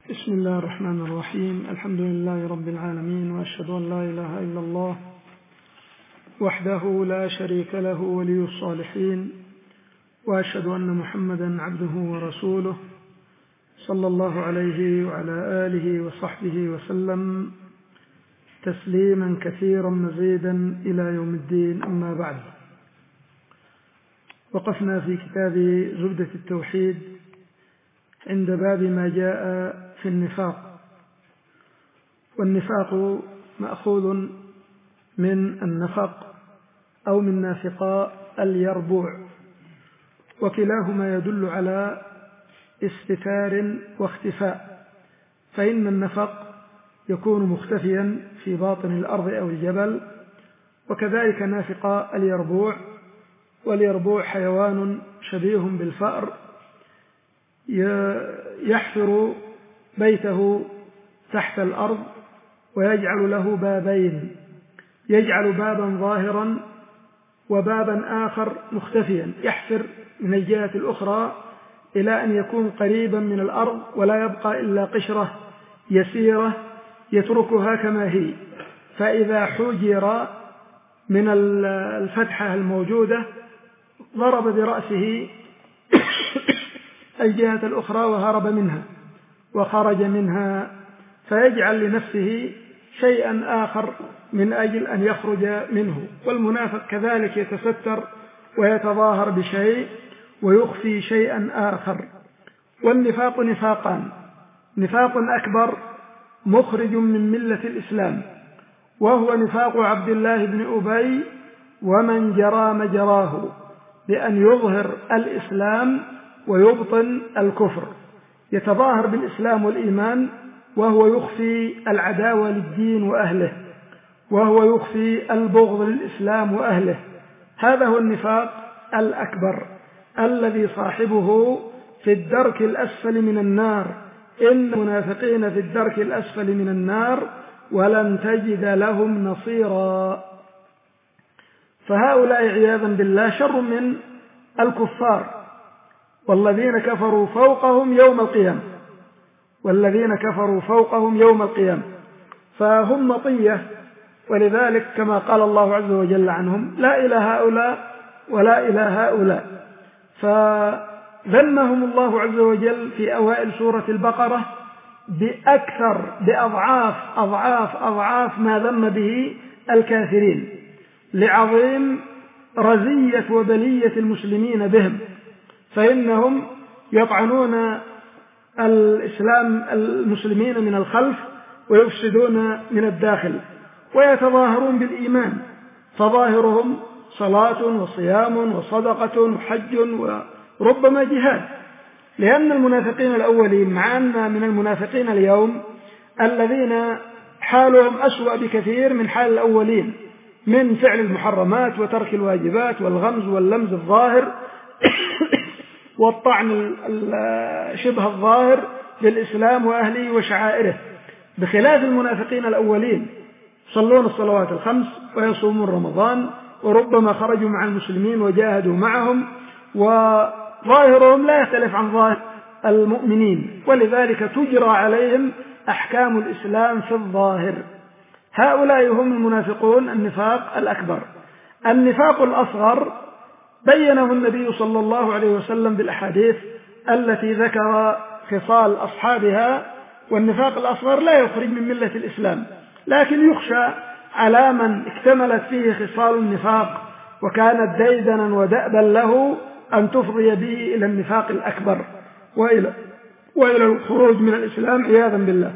بسم الله الرحمن الرحيم. الحمد لله رب العالمين، وأشهد أن لا إله إلا الله وحده لا شريك له ولي الصالحين، وأشهد أن محمدا عبده ورسوله صلى الله عليه وعلى آله وصحبه وسلم تسليما كثيرا مزيدا إلى يوم الدين. أما بعد، وقفنا في كتاب زبدة التوحيد عند باب ما جاء في النفاق. والنفاق مأخوذ من النفق أو من نافقاء اليربوع، وكلاهما يدل على استتار واختفاء، فإن النفق يكون مختفيا في باطن الأرض أو الجبل، وكذلك نافقاء اليربوع. واليربوع حيوان شبيه بالفأر يحفر بيته تحت الأرض ويجعل له بابين، يجعل بابا ظاهرا وبابا آخر مختفيا، يحفر من الجهة الأخرى إلى أن يكون قريبا من الأرض ولا يبقى إلا قشرة يسيرة يتركها كما هي، فإذا حجر من الفتحة الموجودة ضرب برأسه الجهة الأخرى وهرب منها وخرج منها، فيجعل لنفسه شيئا آخر من أجل أن يخرج منه. والمنافق كذلك يتستر ويتظاهر بشيء ويخفي شيئا آخر. والنفاق نفاقان: نفاق أكبر مخرج من ملة الإسلام، وهو نفاق عبد الله بن أبي ومن جرى مجراه، بأن يظهر الإسلام ويبطن الكفر، يتظاهر بالإسلام والإيمان وهو يخفي العداوة للدين وأهله، وهو يخفي البغض للإسلام وأهله. هذا هو النفاق الأكبر الذي صاحبه في الدرك الأسفل من النار. إن المنافقين في الدرك الأسفل من النار ولن تجد لهم نصيرا. فهؤلاء عياذا بالله شر من الكفار، والذين كفروا فوقهم يوم القيامة، والذين كفروا فوقهم يوم القيامة، فهم مطية. ولذلك كما قال الله عز وجل عنهم: لا إلى هؤلاء ولا إلى هؤلاء. فذمهم الله عز وجل في أوائل سورة البقرة بأكثر بأضعاف أضعاف أضعاف ما ذم به الكافرين، لعظيم رزية وبلية المسلمين بهم، فإنهم يطعنون الإسلام المسلمين من الخلف ويفسدون من الداخل، ويتظاهرون بالإيمان، فظاهرهم صلاة وصيام وصدقة وحج وربما جهاد. لأن المنافقين الأولين، مع أن من المنافقين اليوم الذين حالهم أسوأ بكثير من حال الأولين، من فعل المحرمات وترك الواجبات والغمز واللمز الظاهر والطعن شبه الظاهر للإسلام وأهله وشعائره، بخلاف المنافقين الأولين يصلون الصلوات الخمس ويصومون رمضان، وربما خرجوا مع المسلمين وجاهدوا معهم، وظاهرهم لا يختلف عن ظاهر المؤمنين، ولذلك تجرى عليهم أحكام الإسلام في الظاهر. هؤلاء هم المنافقون النفاق الأكبر. النفاق الأصغر بينه النبي صلى الله عليه وسلم بالأحاديث التي ذكر خصال أصحابها. والنفاق الأصغر لا يخرج من ملة الإسلام، لكن يخشى على من اكتملت فيه خصال النفاق وكانت ديدنا ودأبا له أن تفضي به إلى النفاق الأكبر وإلى الخروج من الإسلام عياذا بالله.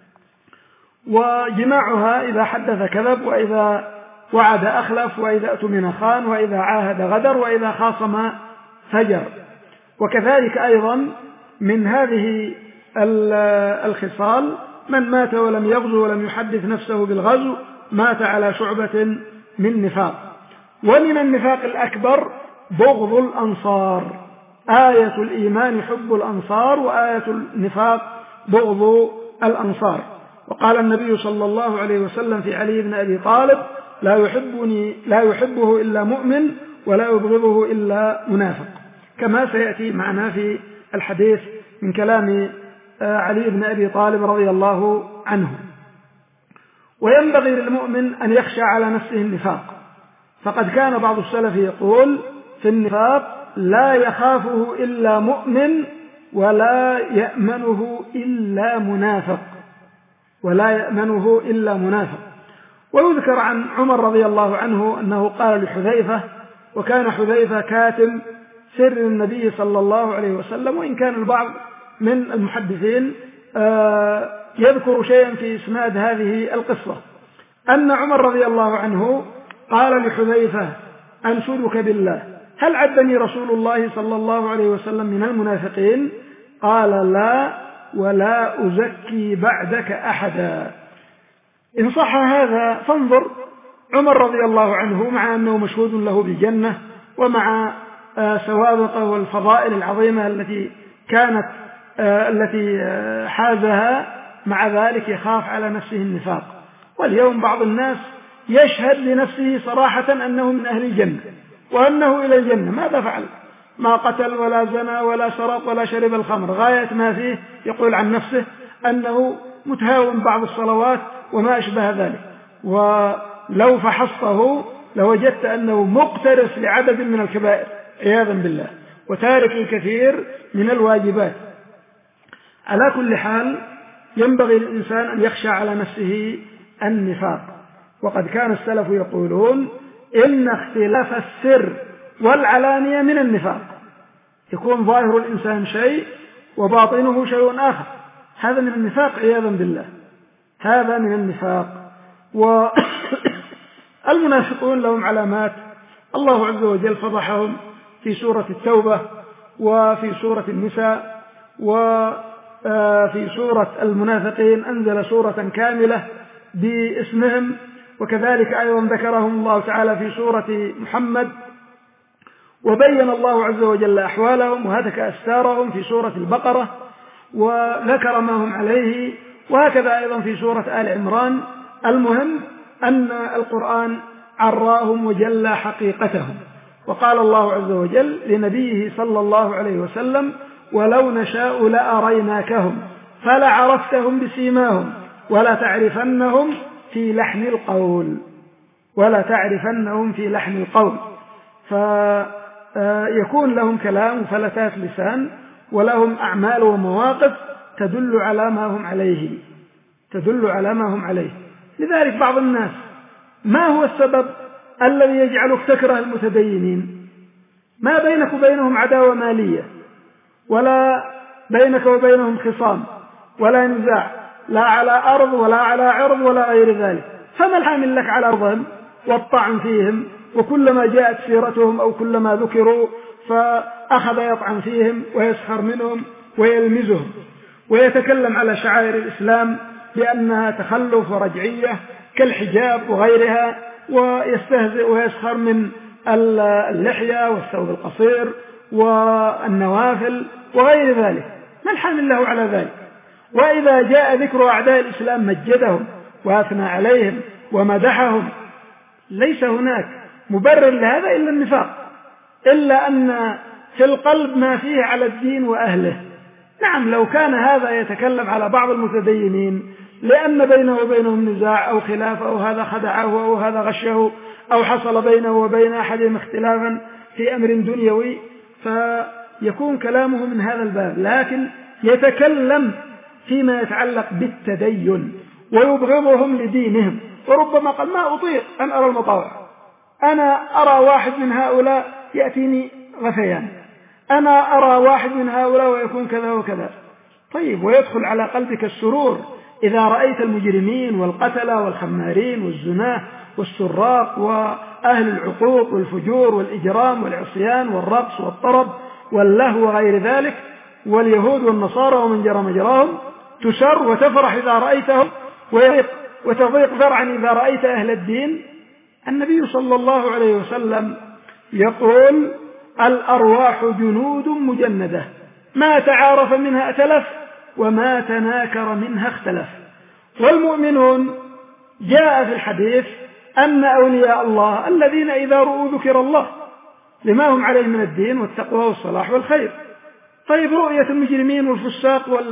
وجماعها: إذا حدث كذب، وإذا وعد أخلف، وإذا اؤتمن خان، وإذا عاهد غدر، وإذا خاصم فجر. وكذلك أيضا من هذه الخصال: من مات ولم يغزو ولم يحدث نفسه بالغزو مات على شعبة من نفاق. ومن النفاق الأكبر بغض الأنصار. آية الإيمان حب الأنصار، وآية النفاق بغض الأنصار. وقال النبي صلى الله عليه وسلم في علي بن أبي طالب: لا يحبه إلا مؤمن ولا يبغضه إلا منافق، كما سيأتي معنا في الحديث من كلام علي بن أبي طالب رضي الله عنه. وينبغي للمؤمن أن يخشى على نفسه النفاق، فقد كان بعض السلف يقول في النفاق: لا يخافه إلا مؤمن ولا يأمنه إلا منافق، ولا يأمنه إلا منافق. ويذكر عن عمر رضي الله عنه أنه قال لحذيفة، وكان حذيفة كاتم سر النبي صلى الله عليه وسلم، وإن كان البعض من المحدثين يذكر شيئا في إسناد هذه القصة، أن عمر رضي الله عنه قال لحذيفة: أنشدك بالله، هل عدني رسول الله صلى الله عليه وسلم من المنافقين؟ قال: لا، ولا أزكي بعدك أحدا. إن صح هذا فانظر عمر رضي الله عنه، مع أنه مشهود له بالجنة ومع سوابقه والفضائل العظيمة التي حازها، مع ذلك يخاف على نفسه النفاق. واليوم بعض الناس يشهد لنفسه صراحة أنه من أهل الجنة وأنه إلى الجنة، ماذا فعل؟ ما قتل ولا زنى ولا سرق ولا شرب الخمر، غاية ما فيه يقول عن نفسه أنه متهاون بعض الصلوات وما أشبه ذلك، ولو فحصته لوجدت أنه مقترف لعدد من الكبائر عياذا بالله، وتارك الكثير من الواجبات. على كل حال ينبغي للإنسان أن يخشى على نفسه النفاق. وقد كان السلف يقولون: إن اختلاف السر والعلانية من النفاق، يكون ظاهر الإنسان شيء وباطنه شيء آخر، هذا من النفاق عياذا بالله، هذا من النفاق. والمنافقون لهم علامات، الله عز وجل فضحهم في سورة التوبة وفي سورة النساء، وفي سورة المنافقين أنزل سورة كاملة باسمهم، وكذلك أيضا ذكرهم الله تعالى في سورة محمد، وبين الله عز وجل أحوالهم وهتك أستارهم في سورة البقرة وذكر ما هم عليه، وهكذا أيضا في سورة آل عمران. المهم أن القرآن عراهم وجل حقيقتهم. وقال الله عز وجل لنبيه صلى الله عليه وسلم: ولو نشاء لأريناكهم فلعرفتهم بسيماهم ولا تعرفنهم في لحن القول، ولا تعرفنهم في لحن القول. فيكون لهم كلام وفلتات لسان، ولهم أعمال ومواقف تدل على ما هم عليه، لذلك بعض الناس ما هو السبب الذي يجعلك تكره المتدينين؟ ما بينك وبينهم عداوة مالية، ولا بينك وبينهم خصام ولا نزاع، لا على أرض ولا على عرض ولا غير ذلك، فما الحامل لك على أرضهم والطعن فيهم؟ وكلما جاءت سيرتهم أو كلما ذكروا فأخذ يطعن فيهم ويسخر منهم ويلمزهم، ويتكلم على شعائر الإسلام بأنها تخلف ورجعية كالحجاب وغيرها، ويستهزئ ويسخر من اللحية والثوب القصير والنوافل وغير ذلك. ما الحامل له على ذلك؟ وإذا جاء ذكر أعداء الإسلام مجدهم وأثنى عليهم ومدحهم. ليس هناك مبرر لهذا إلا النفاق، إلا أن في القلب ما فيه على الدين وأهله. نعم، لو كان هذا يتكلم على بعض المتدينين لأن بينه وبينهم نزاع أو خلاف، أو هذا خدعه أو هذا غشه، أو حصل بينه وبين أحدهم اختلافا في أمر دنيوي، فيكون كلامه من هذا الباب. لكن يتكلم فيما يتعلق بالتدين ويبغضهم لدينهم، وربما قال: ما أطيق أن أرى المطاوع، أنا أرى واحد من هؤلاء يأتيني غثيان، أنا أرى واحد من هؤلاء ويكون كذا وكذا. طيب، ويدخل على قلبك السرور إذا رأيت المجرمين والقتلة والخمارين والزناه والسراق وأهل العقوق والفجور والإجرام والعصيان والرقص والطرب واللهو وغير ذلك، واليهود والنصارى ومن جرى مجراهم، تسر وتفرح إذا رأيتهم، وتضيق ذرعا إذا رأيت أهل الدين. النبي صلى الله عليه وسلم يقول: الأرواح جنود مجندة، ما تعارف منها ائتلف وما تناكر منها اختلف. والمؤمنون جاء في الحديث أن أولياء الله الذين إذا رؤوا ذكر الله لما هم عليه من الدين والتقوى والصلاح والخير. طيب، رؤية المجرمين والفساق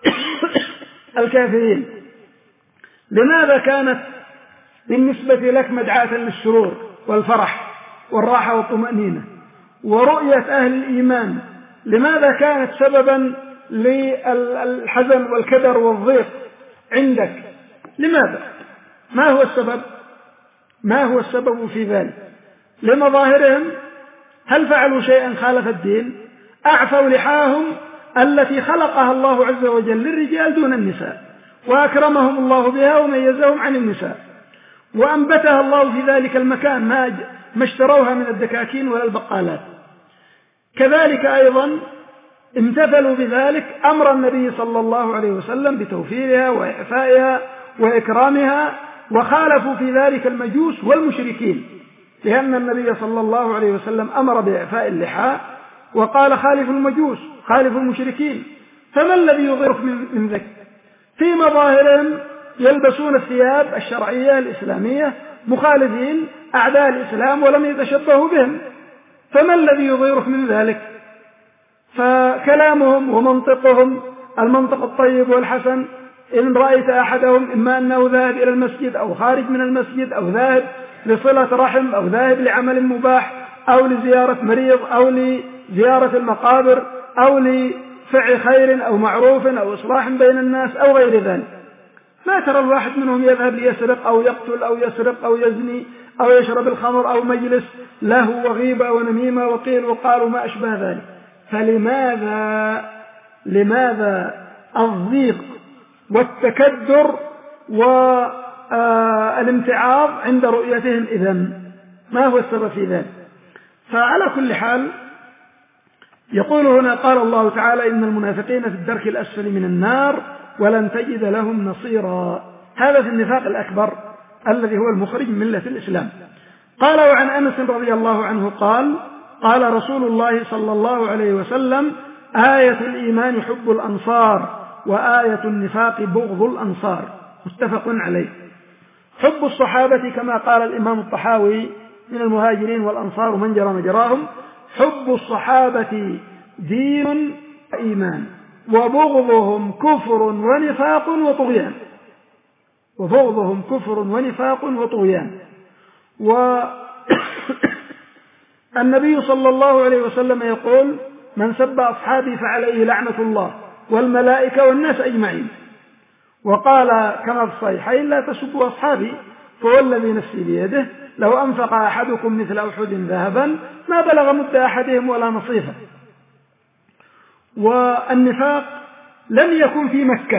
الكافرين. لماذا كانت بالنسبة لك مدعاة للسرور والفرح والراحة والطمأنينة؟ ورؤية أهل الإيمان لماذا كانت سببا للحزن والكدر والضيق عندك؟ لماذا؟ ما هو السبب؟ ما هو السبب في ذلك؟ لمظاهرهم؟ هل فعلوا شيئا خالف الدين؟ أعفوا لحاهم التي خلقها الله عز وجل للرجال دون النساء، وأكرمهم الله بها وميزهم عن النساء، وأنبتها الله في ذلك المكان ما اشتروها من الدكاكين ولا البقالات. كذلك أيضا امتثلوا بذلك أمر النبي صلى الله عليه وسلم بتوفيرها وإعفائها وإكرامها، وخالفوا في ذلك المجوس والمشركين، لأن النبي صلى الله عليه وسلم أمر بإعفاء اللحى وقال خالفوا المجوس خالفوا المشركين. فما الذي يغيرك من ذلك؟ في مظاهرهم يلبسون الثياب الشرعية الإسلامية مخالفين أعداء الإسلام ولم يتشبهوا بهم، فما الذي يغيرك من ذلك؟ فكلامهم ومنطقهم المنطق الطيب والحسن، إن رأيت أحدهم إما أنه ذاهب إلى المسجد أو خارج من المسجد أو ذاهب لصلة رحم أو ذاهب لعمل مباح أو لزيارة مريض أو لزيارة المقابر أو لفعل خير أو معروف أو إصلاح بين الناس أو غير ذلك، ما ترى الواحد منهم يذهب ليسرق أو يقتل أو يسرق أو يزني أو يشرب الخمر أو مجلس له وغيبة ونميمة وقيل وقال وما أشبه ذلك. فلماذا الضيق والتكدر والامتعاض عند رؤيتهم إذن؟ ما هو السبب في ذلك؟ فعلى كل حال يقول هنا قال الله تعالى إن المنافقين في الدرك الأسفل من النار ولن تجد لهم نصيرا. هذا في النفاق الأكبر الذي هو المخرج من ملة الإسلام. قال وعن أنس رضي الله عنه قال رسول الله صلى الله عليه وسلم آية الإيمان حب الأنصار وآية النفاق بغض الأنصار، متفق عليه. حب الصحابة كما قال الإمام الطحاوي من المهاجرين والأنصار ومن جرى مجراهم، حب الصحابة دين وإيمان وبغضهم كفر ونفاق وطغيان. وبغضهم كفر ونفاق وطغيان. والنبي صلى الله عليه وسلم يقول من سب أصحابي فعليه لعنة الله والملائكة والناس أجمعين. وقال كما في الصحيحين لا تسبوا أصحابي فوالذي نفسي بيده لو أنفق أحدكم مثل أحد ذهبا ما بلغ مد أحدهم ولا نصيفه. والنفاق لم يكن في مكة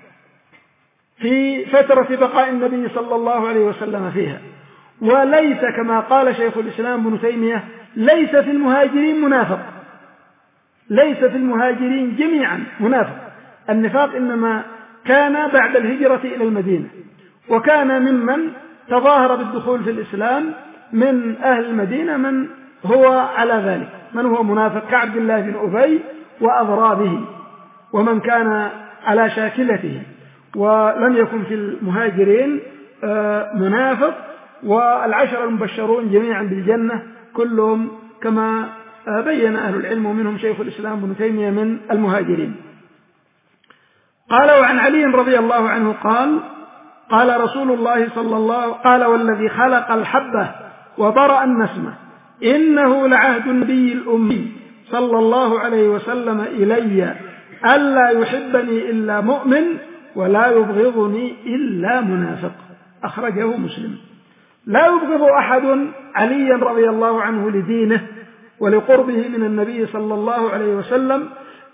في فترة بقاء النبي صلى الله عليه وسلم فيها، وليس كما قال شيخ الإسلام ابن تيمية ليس في المهاجرين منافق، ليس في المهاجرين جميعا منافق. النفاق إنما كان بعد الهجرة إلى المدينة، وكان ممن تظاهر بالدخول في الإسلام من أهل المدينة من هو على ذلك، من هو منافق كعبد الله بن أبي وأضرابه ومن كان على شاكلته. ولم يكن في المهاجرين منافق، والعشر المبشرون جميعا بالجنة كلهم كما بين أهل العلم ومنهم شيخ الإسلام ابن تيمية من المهاجرين. قال وعن علي رضي الله عنه قال رسول الله صلى الله قال والذي خلق الحبة وبرأ النسمة إنه لعهد النبي الأمي صلى الله عليه وسلم إلي ألا يحبني إلا مؤمن ولا يبغضني إلا منافق، أخرجه مسلم. لا يبغض أحد عليا رضي الله عنه لدينه ولقربه من النبي صلى الله عليه وسلم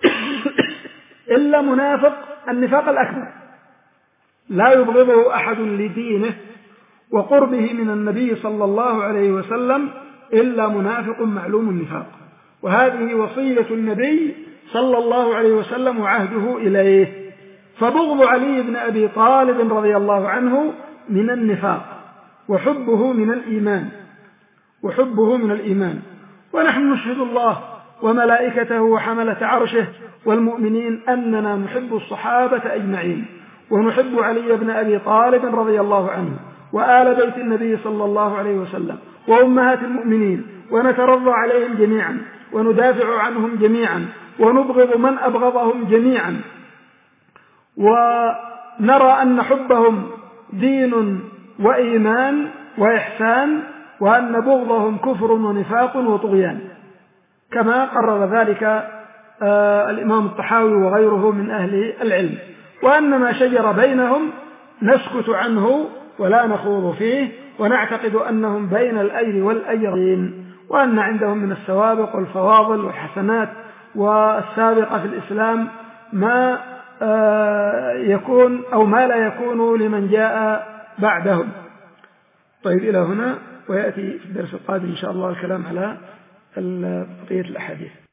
إلا منافق النفاق الأكبر. لا يبغضه أحد لدينه وقربه من النبي صلى الله عليه وسلم إلا منافق معلوم النفاق. وهذه وصية النبي صلى الله عليه وسلم وعهده إليه. فبغض علي بن أبي طالب رضي الله عنه من النفاق وحبه من الإيمان. ونحن نشهد الله وملائكته وحملة عرشه والمؤمنين أننا نحب الصحابة أجمعين، ونحب علي بن أبي طالب رضي الله عنه وآل بيت النبي صلى الله عليه وسلم وأمهات المؤمنين، ونترضى عليهم جميعا وندافع عنهم جميعا ونبغض من أبغضهم جميعا. ونرى أن حبهم دين وإيمان وإحسان، وأن بغضهم كفر ونفاق وطغيان، كما قرر ذلك الإمام الطحاوي وغيره من أهل العلم. وأن ما شجر بينهم نسكت عنه ولا نخوض فيه، ونعتقد أنهم بين الأير والأيرين، وأن عندهم من السوابق والفواضل والحسنات والسابقة في الإسلام ما يكون أو ما لا يكون لمن جاء بعدهم. طيب إلى هنا، ويأتي في الدرس القادم إن شاء الله الكلام على بقية الأحاديث.